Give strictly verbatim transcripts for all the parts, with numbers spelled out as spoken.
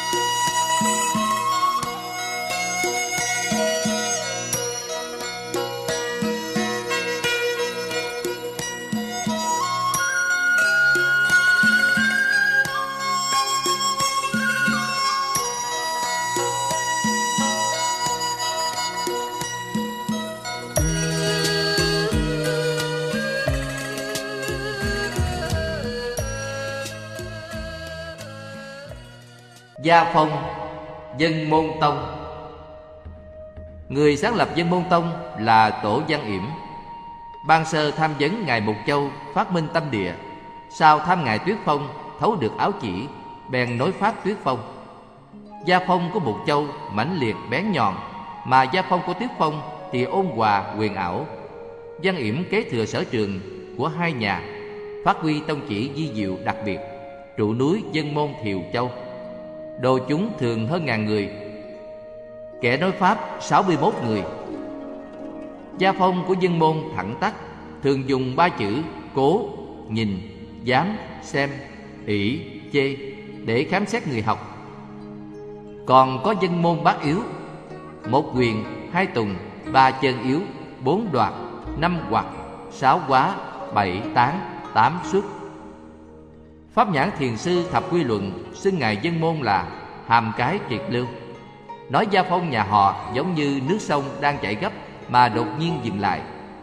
Gia Phong, Dân Môn Tông. Người sáng lập Dân Môn Tông là Tổ Văn Yểm. Ban sơ tham vấn ngài Mục Châu phát minh tâm địa, sau tham ngài Tuyết Phong thấu được áo chỉ, bèn nối phát Tuyết Phong. Gia phong của Mục Châu mãnh liệt bén nhọn, mà gia phong của Tuyết Phong thì ôn hòa huyền ảo. Văn Yểm kế thừa sở trường của hai nhà, phát huy tông chỉ di diệu đặc biệt, trụ núi Dân Môn Thiều Châu. Đồ chúng thường hơn ngàn người, kẻ nói pháp sáu mươi mốt người. Gia phong của Dân Môn thẳng tắc, thường dùng ba chữ cố, nhìn, dám, xem, ỷ, chê để khám xét người học. Còn có Dân Môn bát yếu: một quyền, hai tùng, ba chân yếu, bốn đoạt, năm hoặc, sáu quá, bảy tán, tám xuất. Pháp Nhãn Thiền Sư Thập Quy Luận xưng ngài Dân Môn là hàm cái triệt lưu, nói gia phong nhà họ giống như nước sông đang chảy gấp mà đột nhiên dừng lại.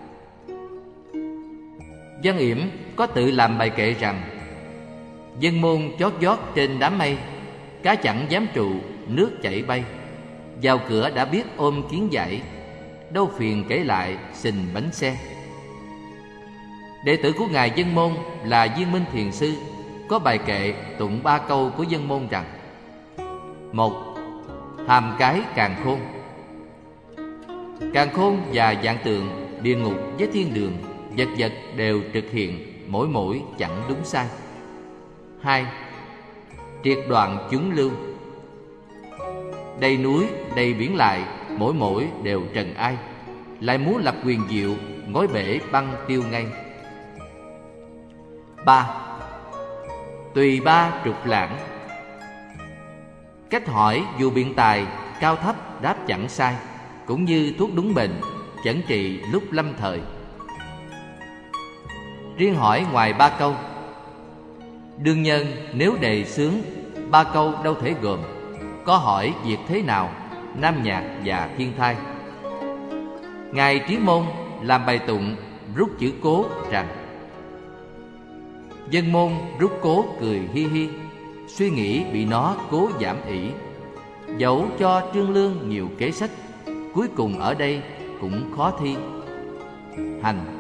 Văn Yểm có tự làm bài kệ rằng: Dân môn chót vót trên đám mây, cá chẳng dám trụ, nước chảy bay. Vào cửa đã biết ôm kiến giải, đâu phiền kể lại xình bánh xe. Đệ tử của ngài Dân Môn là Viên Minh Thiền Sư có bài kệ tụng ba câu của Dân Môn rằng: một. Hàm cái càn khôn. Càn khôn và vạn tượng, địa ngục với thiên đường, vật vật đều trực hiện, mỗi mỗi chẳng đúng sai. Hai. Triệt đoạn chúng lưu. Đầy núi, đầy biển lại, mỗi mỗi đều trần ai, lại muốn lập quyền diệu, ngói bể băng tiêu ngay. Ba. Tùy ba trục lãng. Cách hỏi dù biện tài, cao thấp đáp chẳng sai, cũng như thuốc đúng bệnh, chẩn trị lúc lâm thời. Riêng hỏi ngoài ba câu, đương nhân nếu đề xướng, ba câu đâu thể gồm. Có hỏi việc thế nào, nam nhạc và thiên thai. Ngài Trí Môn làm bài tụng rút chữ cố rằng: Dân môn rút cố cười hi hi, suy nghĩ bị nó cố giảm ỷ. Dẫu cho Trương Lương nhiều kế sách, cuối cùng ở đây cũng khó thi. Hành.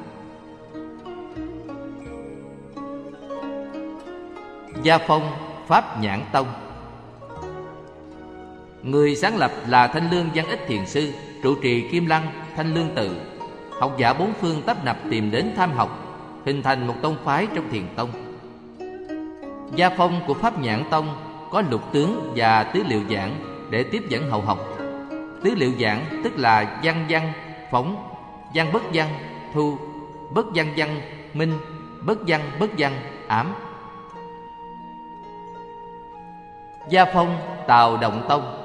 Gia phong Pháp Nhãn Tông. Người sáng lập là Thanh Lương Văn Ích Thiền Sư, trụ trì Kim Lăng, Thanh Lương Tự. Học giả bốn phương tấp nập tìm đến tham học, hình thành một tông phái trong Thiền Tông. Gia phong của Pháp Nhãn Tông có lục tướng và tứ liệu giảng để tiếp dẫn hậu học. Tứ liệu giảng tức là văn văn, phóng, văn bất văn, thu, bất văn văn, minh, bất văn bất văn, ám. Gia phong Tào Động Tông.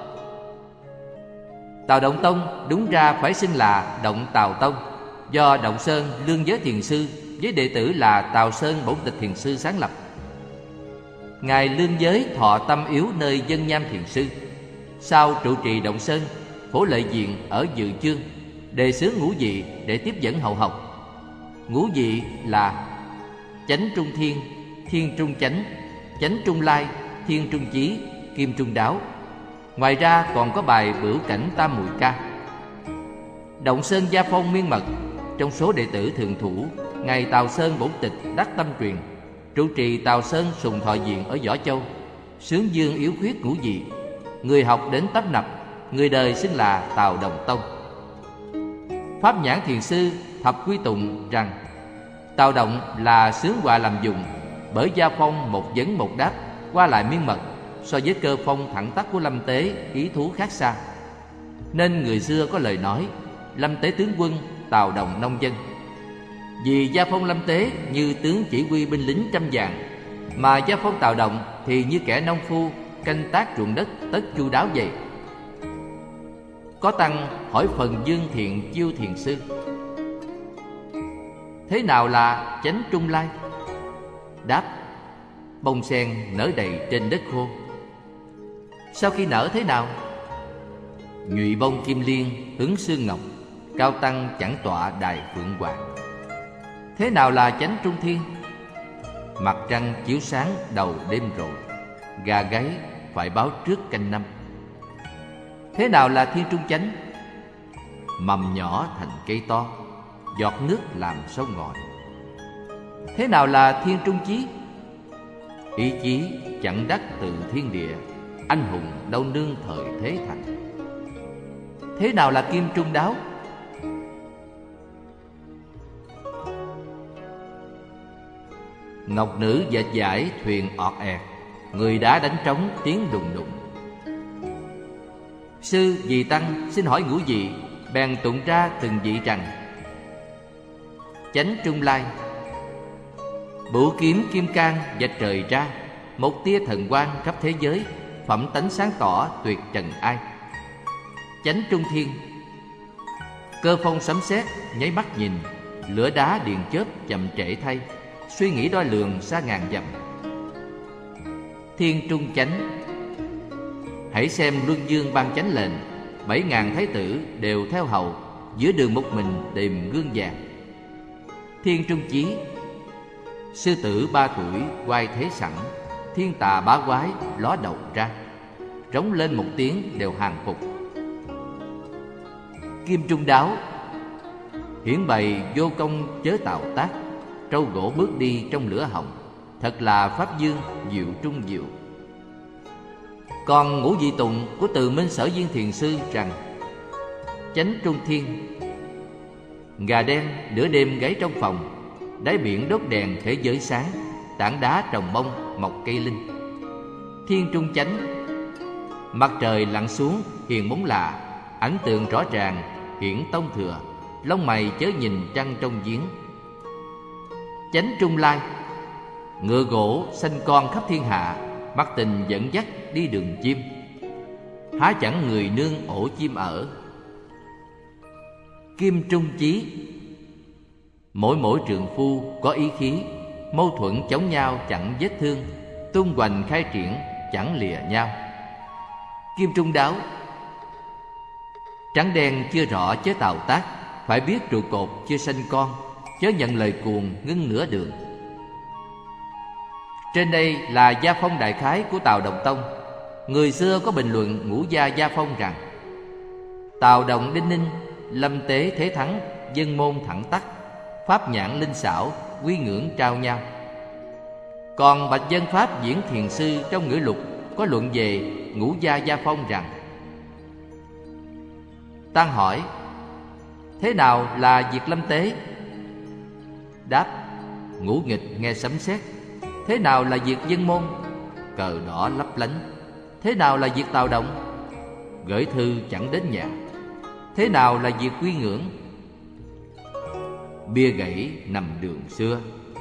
Tào Động Tông đúng ra phải xưng là Động Tào Tông, do Động Sơn Lương Giới Thiền Sư với đệ tử là Tào Sơn Bổn Tịch Thiền Sư sáng lập. Ngài Lương Giới thọ tâm yếu nơi Dân Nham Thiền Sư, sau trụ trì Động Sơn, Phổ Lợi Diện ở Dự Chương, đề xướng ngũ vị để tiếp dẫn hậu học. Ngũ vị là chánh trung thiên, thiên trung chánh, chánh trung lai, thiên trung chí, kim trung đáo. Ngoài ra còn có bài Bửu Cảnh Tam Mùi Ca. Động Sơn gia phong miên mật, trong số đệ tử thường thủ, ngài Tào Sơn Bổn Tịch đắc tâm truyền, trụ trì Tào Sơn Sùng Thọ Diện ở Võ Châu, xướng dương yếu khuyết ngũ vị. Người học đến tấp nập, người đời xưng là Tào Đồng Tông. Pháp Nhãn Thiền Sư Thập Quy Tụng rằng: Tào Động là xướng họa làm dùng, bởi gia phong một vấn một đáp, qua lại miên mật, so với cơ phong thẳng tắc của Lâm Tế ý thú khác xa. Nên người xưa có lời nói: Lâm Tế tướng quân, Tào Động nông dân. Vì gia phong Lâm Tế như tướng chỉ huy binh lính trăm vạn, mà gia phong Tào Động thì như kẻ nông phu canh tác ruộng đất tất chu đáo vậy? Có tăng hỏi phần dương thiện chiêu thiền sư: thế nào là chánh trung lai? Đáp: bông sen nở đầy trên đất khô. Sau khi nở thế nào? Nhụy bông kim liên hứng sương ngọc, cao tăng chẳng tọa đài phượng hoàng. Thế nào là chánh trung thiên? Mặt trăng chiếu sáng đầu đêm rồi, gà gáy phải báo trước canh năm. Thế nào là thiên trung chánh? Mầm nhỏ thành cây to, giọt nước làm sông ngòi. Thế nào là thiên trung chí? Ý chí chẳng đắc từ thiên địa, anh hùng đâu nương thời thế thành. Thế nào là kim trung đáo? Ngọc nữ dệt dải thuyền ọt ẹt, người đá đánh trống tiếng đùng đùng. Sư vì tăng xin hỏi ngũ vị, bèn tụng ra từng vị rằng: chánh trung lai, bửu kiếm kim cang vạch trời ra, một tia thần quang khắp thế giới, phẩm tánh sáng tỏ tuyệt trần ai. Chánh trung thiên, cơ phong sấm sét nháy mắt nhìn, lửa đá điện chớp chậm trễ thay, suy nghĩ đo lường xa ngàn dặm. Thiên trung chánh, hãy xem luân dương ban chánh lệnh, bảy ngàn thái tử đều theo hầu, giữa đường một mình tìm gương vàng. Thiên trung chí, sư tử ba tuổi quay thế sẵn, thiên tà bá quái ló đầu ra, rống lên một tiếng đều hàng phục. Kim trung đáo, hiển bày vô công chớ tạo tác, trâu gỗ bước đi trong lửa hồng, thật là pháp dương diệu trung diệu. Còn ngũ vị tụng của Từ Minh Sở Viên Thiền Sư rằng: chánh trung thiên, gà đen nửa đêm gáy trong phòng, đáy biển đốt đèn thế giới sáng, tảng đá trồng bông mọc cây linh. Thiên trung chánh, mặt trời lặn xuống hiền bóng lạ, ảnh tượng rõ ràng hiển tông thừa, lông mày chớ nhìn trăng trong giếng. Chánh trung lai, ngựa gỗ sanh con khắp thiên hạ, mắt tình dẫn dắt đi đường chim, há chẳng người nương ổ chim ở. Kim trung chí, mỗi mỗi trượng phu có ý khí, mâu thuẫn chống nhau chẳng vết thương, tung hoành khai triển chẳng lìa nhau. Kim trung đáo, trắng đen chưa rõ chớ tào tác, phải biết trụ cột chưa sanh con, chớ nhận lời cuồng ngưng nửa đường. Trên đây là gia phong đại khái của Tào Đồng Tông. Người xưa có bình luận ngũ gia gia phong rằng: Tào Đồng Đinh Ninh, lâm tế thế thắng, dân môn thẳng tắc, pháp nhãn linh xảo, quy ngưỡng trao nhau. Còn Bạch Dân Pháp Diễn Thiền Sư trong Ngữ Lục có luận về ngũ gia gia phong rằng: Tăng hỏi: thế nào là việc lâm tế? Đáp: ngũ nghịch nghe sấm sét. Thế nào là việc dân môn? Cờ đỏ lấp lánh. Thế nào là việc Tào Động? Gửi thư chẳng đến nhà. Thế nào là việc quy ngưỡng? Bia gãy nằm đường xưa.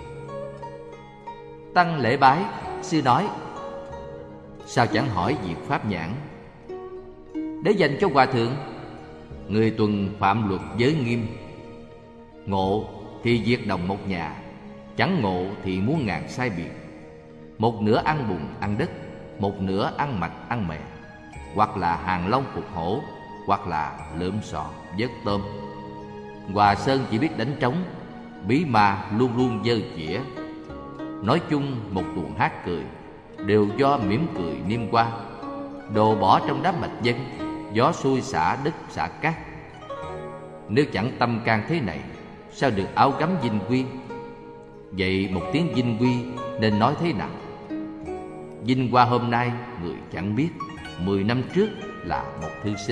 Tăng lễ bái, sư nói: sao chẳng hỏi việc pháp nhãn? Để dành cho hòa thượng. Người tuần phạm luật giới nghiêm, ngộ thì diệt đồng một nhà, chẳng ngộ thì muốn ngàn sai biệt. Một nửa ăn bùn ăn đất, một nửa ăn mạch ăn mè, hoặc là hàng long phục hổ, hoặc là lượm sò vớt tôm. Hòa Sơn chỉ biết đánh trống, bí ma luôn luôn dơ chĩa. Nói chung một tuồng hát cười, đều do mỉm cười niêm qua. Đồ bỏ trong đám bạch dân, gió xuôi xả đất xả cát. Nếu chẳng tâm can thế này, sao được áo gấm dinh quy? Vậy một tiếng dinh quy nên nói thế nào? Dinh qua hôm nay người chẳng biết, mười năm trước là một thư sinh.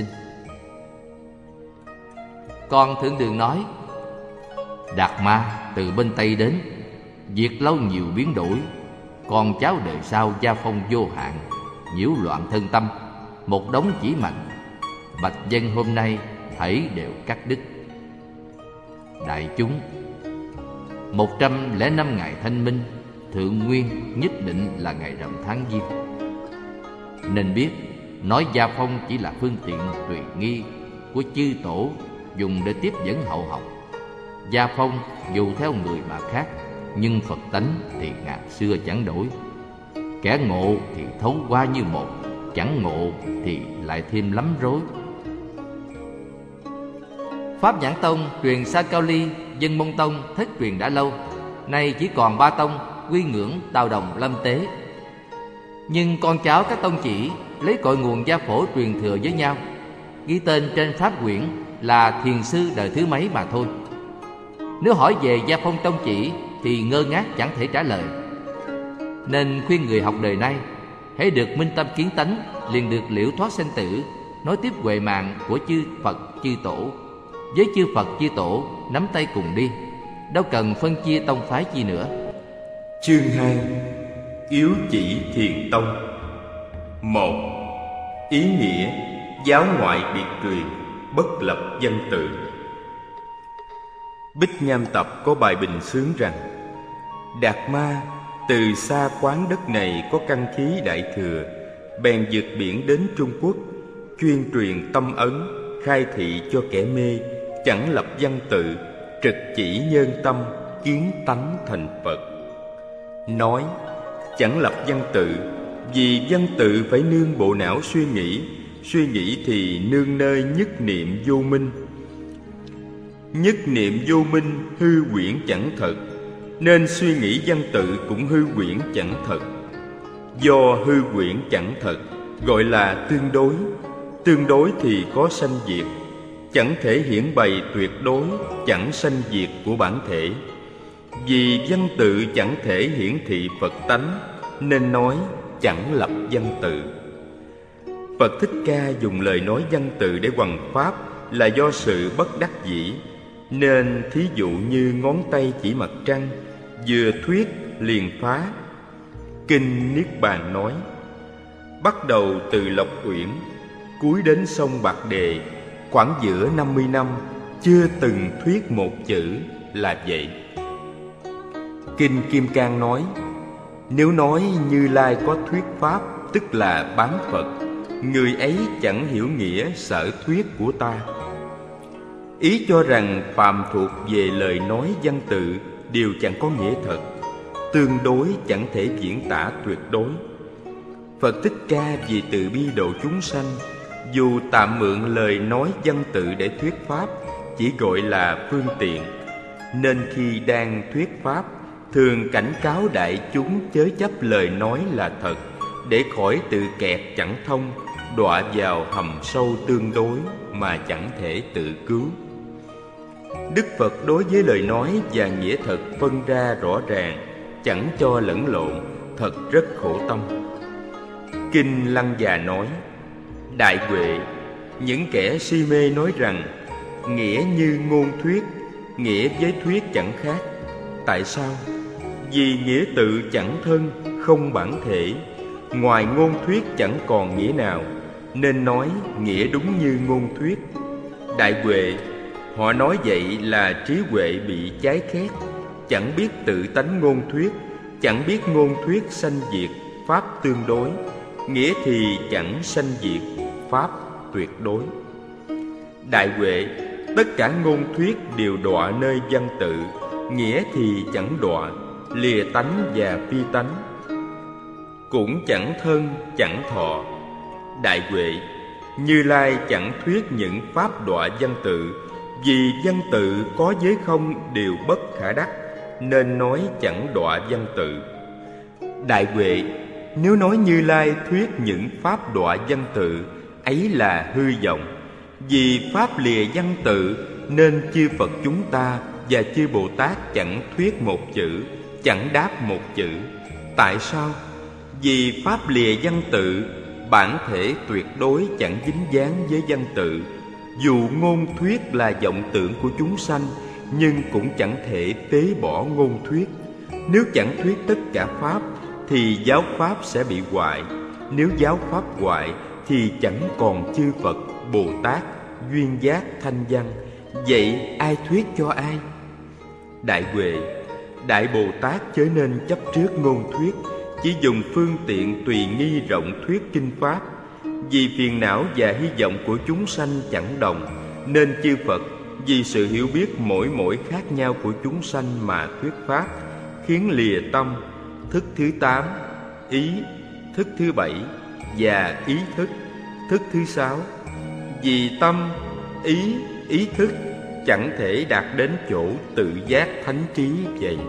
Còn Thượng Đường nói: Đạt Ma từ bên Tây đến, việc lâu nhiều biến đổi. Con cháu đời sau gia phong vô hạn, nhiễu loạn thân tâm, một đống chỉ mạnh. Bạch dân hôm nay thảy đều cắt đứt. Đại chúng, một trăm lẻ năm ngày thanh minh, thượng nguyên nhất định là ngày rằm tháng giêng. Nên biết nói gia phong chỉ là phương tiện tùy nghi của chư tổ dùng để tiếp dẫn hậu học. Gia phong dù theo người mà khác, nhưng Phật tánh thì ngàn xưa chẳng đổi. Kẻ ngộ thì thấu qua như một, chẳng ngộ thì lại thêm lắm rối. Pháp Nhãn Tông truyền Sa Cao Ly, Dân Môn Tông thất truyền đã lâu, nay chỉ còn ba tông quy ngưỡng Tào Đồng Lâm Tế. Nhưng con cháu các tông chỉ lấy cội nguồn gia phổ truyền thừa với nhau, ghi tên trên pháp quyển là thiền sư đời thứ mấy mà thôi. Nếu hỏi về gia phong tông chỉ thì ngơ ngác chẳng thể trả lời. Nên khuyên người học đời nay, hãy được minh tâm kiến tánh, liền được liễu thoát sanh tử, nối tiếp huệ mạng của chư Phật chư Tổ. Với chư Phật chư Tổ nắm tay cùng đi, đâu cần phân chia tông phái chi nữa. Chương hai. Yếu chỉ thiền tông. Một. Ý nghĩa giáo ngoại biệt truyền, bất lập văn tự. Bích Nham Tập có bài bình xướng rằng: Đạt Ma từ xa quán đất này có căn khí đại thừa, bèn vượt biển đến Trung Quốc, chuyên truyền tâm ấn, khai thị cho kẻ mê, chẳng lập văn tự, trực chỉ nhân tâm, kiến tánh thành Phật. Nói chẳng lập văn tự, vì văn tự phải nương bộ não suy nghĩ, suy nghĩ thì nương nơi nhất niệm vô minh. Nhất niệm vô minh hư quyển chẳng thật, nên suy nghĩ văn tự cũng hư quyển chẳng thật. Do hư quyển chẳng thật gọi là tương đối, tương đối thì có sanh diệt, chẳng thể hiển bày tuyệt đối chẳng sanh diệt của bản thể. Vì văn tự chẳng thể hiển thị Phật tánh, nên nói chẳng lập văn tự. Phật Thích Ca dùng lời nói văn tự để hoằng pháp là do sự bất đắc dĩ. Nên thí dụ như ngón tay chỉ mặt trăng, vừa thuyết liền phá. Kinh Niết Bàn nói: bắt đầu từ Lộc Uyển, cuối đến sông Bạc Đề, khoảng giữa năm mươi năm, chưa từng thuyết một chữ, là vậy. Kinh Kim Cang nói: nếu nói Như Lai có thuyết pháp, tức là bán Phật, người ấy chẳng hiểu nghĩa sở thuyết của ta. Ý cho rằng phàm thuộc về lời nói văn tự đều chẳng có nghĩa thật, tương đối chẳng thể diễn tả tuyệt đối. Phật Thích Ca vì từ bi độ chúng sanh, dù tạm mượn lời nói văn tự để thuyết pháp, chỉ gọi là phương tiện. Nên khi đang thuyết pháp, thường cảnh cáo đại chúng chớ chấp lời nói là thật, để khỏi tự kẹt chẳng thông, đọa vào hầm sâu tương đối mà chẳng thể tự cứu. Đức Phật đối với lời nói và nghĩa thật phân ra rõ ràng, chẳng cho lẫn lộn, thật rất khổ tâm. Kinh Lăng Già nói: đại huệ, những kẻ si mê nói rằng nghĩa như ngôn thuyết, nghĩa với thuyết chẳng khác. Tại sao? Vì nghĩa tự chẳng thân, không bản thể, ngoài ngôn thuyết chẳng còn nghĩa nào, nên nói nghĩa đúng như ngôn thuyết. Đại huệ, họ nói vậy là trí huệ bị trái khét, chẳng biết tự tánh ngôn thuyết, chẳng biết ngôn thuyết sanh diệt, pháp tương đối, nghĩa thì chẳng sanh diệt, pháp tuyệt đối. Đại huệ, tất cả ngôn thuyết đều đọa nơi văn tự, nghĩa thì chẳng đọa, lìa tánh và phi tánh, cũng chẳng thân chẳng thọ. Đại huệ, Như Lai chẳng thuyết những pháp đọa văn tự, vì văn tự có với không đều bất khả đắc, nên nói chẳng đọa văn tự. Đại huệ, nếu nói Như Lai thuyết những pháp đọa văn tự, ấy là hư vọng. Vì pháp lìa văn tự, nên chư Phật chúng ta và chư Bồ Tát chẳng thuyết một chữ, chẳng đáp một chữ. Tại sao? Vì pháp lìa văn tự, bản thể tuyệt đối chẳng dính dáng với văn tự. Dù ngôn thuyết là vọng tưởng của chúng sanh, nhưng cũng chẳng thể phế bỏ ngôn thuyết. Nếu chẳng thuyết tất cả pháp, thì giáo pháp sẽ bị hoại. Nếu giáo pháp hoại, thì chẳng còn chư Phật, Bồ Tát, duyên giác, thanh văn. Vậy ai thuyết cho ai? Đại huệ, Đại Bồ Tát chớ nên chấp trước ngôn thuyết, chỉ dùng phương tiện tùy nghi rộng thuyết kinh pháp. Vì phiền não và hy vọng của chúng sanh chẳng đồng, nên chư Phật vì sự hiểu biết mỗi mỗi khác nhau của chúng sanh mà thuyết pháp, khiến lìa tâm. Thức thứ tám, ý. Thức thứ bảy và ý thức. Thức thứ sáu. Vì tâm, ý, ý thức chẳng thể đạt đến chỗ tự giác thánh trí vậy.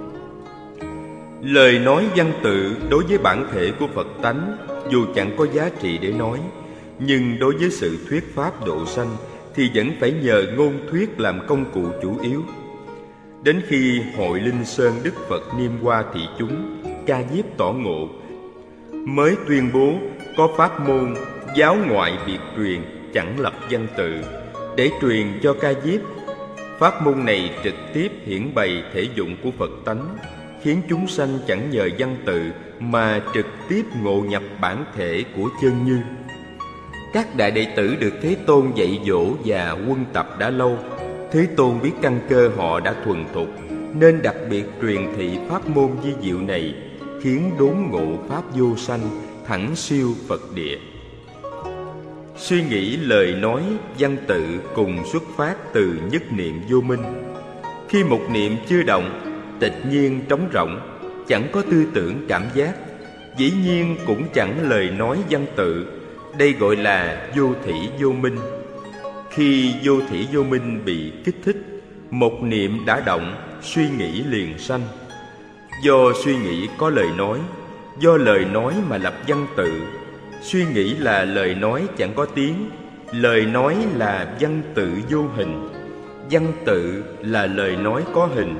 Lời nói văn tự đối với bản thể của Phật tánh dù chẳng có giá trị để nói, nhưng đối với sự thuyết pháp độ sanh thì vẫn phải nhờ ngôn thuyết làm công cụ chủ yếu. Đến khi hội Linh Sơn Đức Phật Niêm Hoa thị chúng Ca Diếp tỏ ngộ, mới tuyên bố có pháp môn giáo ngoại biệt truyền chẳng lập văn tự để truyền cho Ca Diếp. Pháp môn này trực tiếp hiển bày thể dụng của Phật tánh, khiến chúng sanh chẳng nhờ văn tự mà trực tiếp ngộ nhập bản thể của chân như. Các đại đệ tử được Thế Tôn dạy dỗ và quân tập đã lâu. Thế Tôn biết căn cơ họ đã thuần thục, nên đặc biệt truyền thị pháp môn vi diệu này, khiến đốn ngộ pháp vô sanh, thẳng siêu Phật địa. Suy nghĩ lời nói văn tự cùng xuất phát từ nhất niệm vô minh. Khi một niệm chưa động, tịch nhiên trống rỗng, chẳng có tư tưởng cảm giác, dĩ nhiên cũng chẳng lời nói văn tự. Đây gọi là vô thỉ vô minh. Khi vô thỉ vô minh bị kích thích, một niệm đã động, suy nghĩ liền sanh. Do suy nghĩ có lời nói, do lời nói mà lập văn tự. Suy nghĩ là lời nói chẳng có tiếng, lời nói là văn tự vô hình, văn tự là lời nói có hình.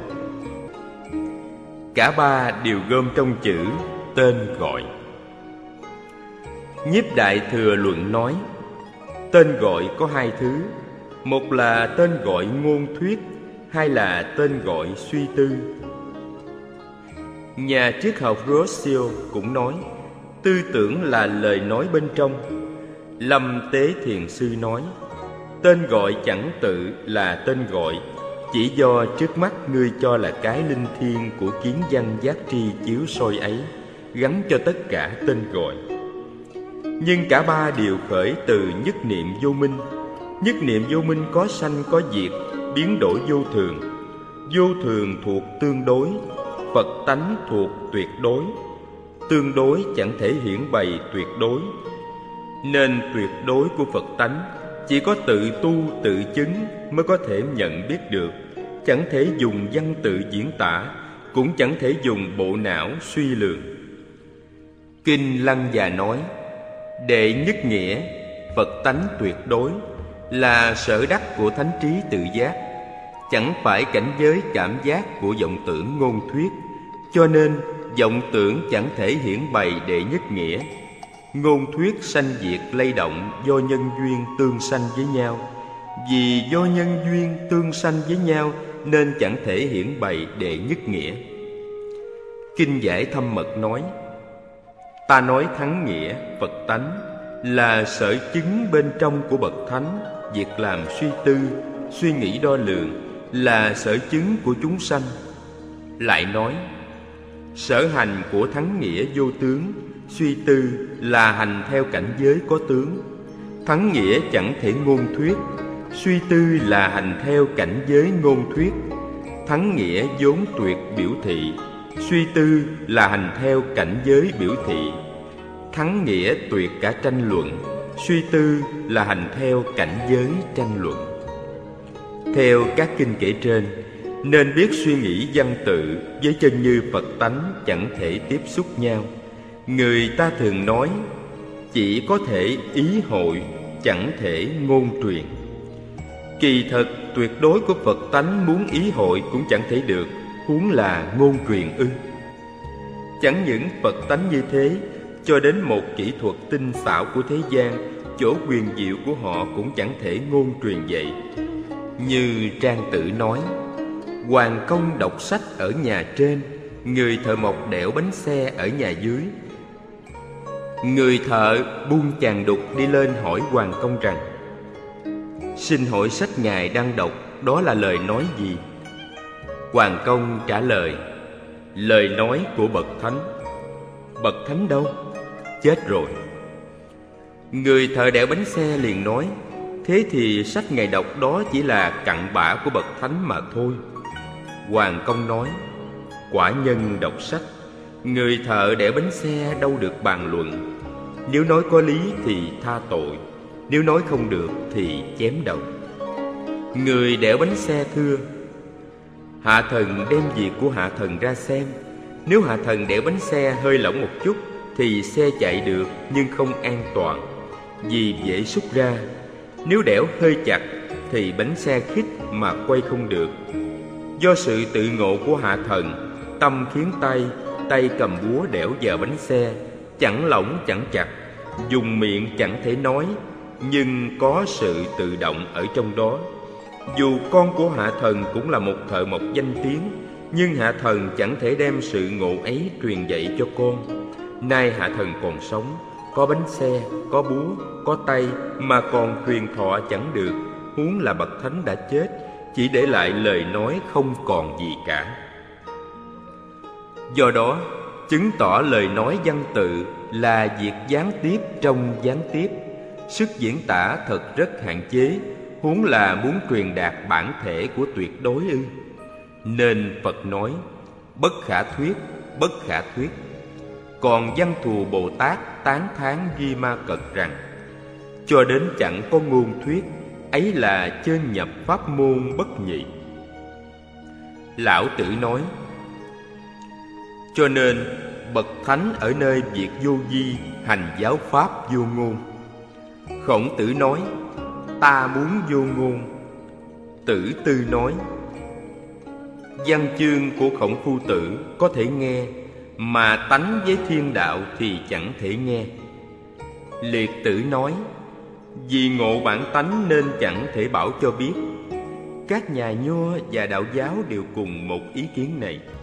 Cả ba đều gom trong chữ tên gọi. Nhiếp Đại Thừa luận nói, tên gọi có hai thứ. Một là tên gọi ngôn thuyết, hai là tên gọi suy tư. Nhà triết học Rousseau cũng nói, tư tưởng là lời nói bên trong. Lâm Tế Thiền Sư nói, tên gọi chẳng tự là tên gọi, chỉ do trước mắt ngươi cho là cái linh thiêng của kiến văn giác tri chiếu soi ấy, gắn cho tất cả tên gọi. Nhưng cả ba đều khởi từ nhất niệm vô minh. Nhất niệm vô minh có sanh có diệt, biến đổi vô thường. Vô thường thuộc tương đối, Phật tánh thuộc tuyệt đối. Tương đối chẳng thể hiển bày tuyệt đối, nên tuyệt đối của Phật tánh chỉ có tự tu tự chứng mới có thể nhận biết được, chẳng thể dùng văn tự diễn tả, cũng chẳng thể dùng bộ não suy lường. Kinh Lăng Già nói, đệ nhất nghĩa, Phật tánh tuyệt đối là sở đắc của thánh trí tự giác, chẳng phải cảnh giới cảm giác của vọng tưởng ngôn thuyết, cho nên vọng tưởng chẳng thể hiển bày đệ nhất nghĩa. Ngôn thuyết sanh diệt lay động do nhân duyên tương sanh với nhau. Vì do nhân duyên tương sanh với nhau nên chẳng thể hiển bày đệ nhất nghĩa. Kinh Giải Thâm Mật nói, ta nói thắng nghĩa Phật tánh là sở chứng bên trong của bậc thánh. Việc làm suy tư, suy nghĩ đo lường là sở chứng của chúng sanh. Lại nói, sở hành của thắng nghĩa vô tướng, suy tư là hành theo cảnh giới có tướng. Thắng nghĩa chẳng thể ngôn thuyết, suy tư là hành theo cảnh giới ngôn thuyết. Thắng nghĩa vốn tuyệt biểu thị, suy tư là hành theo cảnh giới biểu thị. Thắng nghĩa tuyệt cả tranh luận, suy tư là hành theo cảnh giới tranh luận. Theo các kinh kể trên, nên biết suy nghĩ văn tự với chân như Phật tánh chẳng thể tiếp xúc nhau. Người ta thường nói, chỉ có thể ý hội, chẳng thể ngôn truyền. Kỳ thật tuyệt đối của Phật tánh muốn ý hội cũng chẳng thể được, huống là ngôn truyền ư? Chẳng những Phật tánh như thế, cho đến một kỹ thuật tinh xảo của thế gian, chỗ quyền diệu của họ cũng chẳng thể ngôn truyền vậy. Như Trang Tử nói, hoàng công đọc sách ở nhà trên, người thợ mộc đẽo bánh xe ở nhà dưới. Người thợ buông chàng đục đi lên hỏi hoàng công rằng, xin hỏi sách ngài đang đọc đó là lời nói gì? Hoàng công trả lời, lời nói của bậc thánh. bậc thánh đâu? Chết rồi. Người thợ đẽo bánh xe liền nói: thế thì sách ngài đọc đó chỉ là cặn bã của bậc thánh mà thôi. Hoàng Công nói: quả nhân đọc sách, người thợ đẽo bánh xe đâu được bàn luận. Nếu nói có lý thì tha tội, nếu nói không được thì chém đầu. Người đẽo bánh xe thưa: hạ thần đem việc của hạ thần ra xem. Nếu hạ thần đẽo bánh xe hơi lỏng một chút thì xe chạy được nhưng không an toàn, vì dễ xúc ra. Nếu đẽo hơi chặt thì bánh xe khít mà quay không được. Do sự tự ngộ của hạ thần, tâm khiến tay, tay cầm búa đẽo vào bánh xe, chẳng lỏng chẳng chặt, dùng miệng chẳng thể nói, nhưng có sự tự động ở trong đó. Dù con của hạ thần cũng là một thợ mộc danh tiếng, nhưng hạ thần chẳng thể đem sự ngộ ấy truyền dạy cho con. Nay hạ thần còn sống, có bánh xe, có búa, có tay mà còn truyền thọ chẳng được, huống là bậc thánh đã chết, chỉ để lại lời nói không còn gì cả. Do đó, chứng tỏ lời nói văn tự là việc gián tiếp trong gián tiếp. Sức diễn tả thật rất hạn chế, huống là muốn truyền đạt bản thể của tuyệt đối ư. Nên Phật nói: bất khả thuyết, bất khả thuyết. Còn Văn Thù Bồ Tát tán thán Duy Ma Cật rằng: cho đến chẳng có ngôn thuyết, ấy là chơn nhập pháp môn bất nhị. Lão Tử nói: cho nên bậc thánh ở nơi việc vô vi, hành giáo pháp vô ngôn. Khổng Tử nói: ta muốn vô ngôn. Tử Tư nói: văn chương của Khổng Phu Tử có thể nghe, mà tánh với thiên đạo thì chẳng thể nghe. Liệt Tử nói: vì ngộ bản tánh nên chẳng thể bảo cho biết. Các nhà Nho và đạo giáo đều cùng một ý kiến này.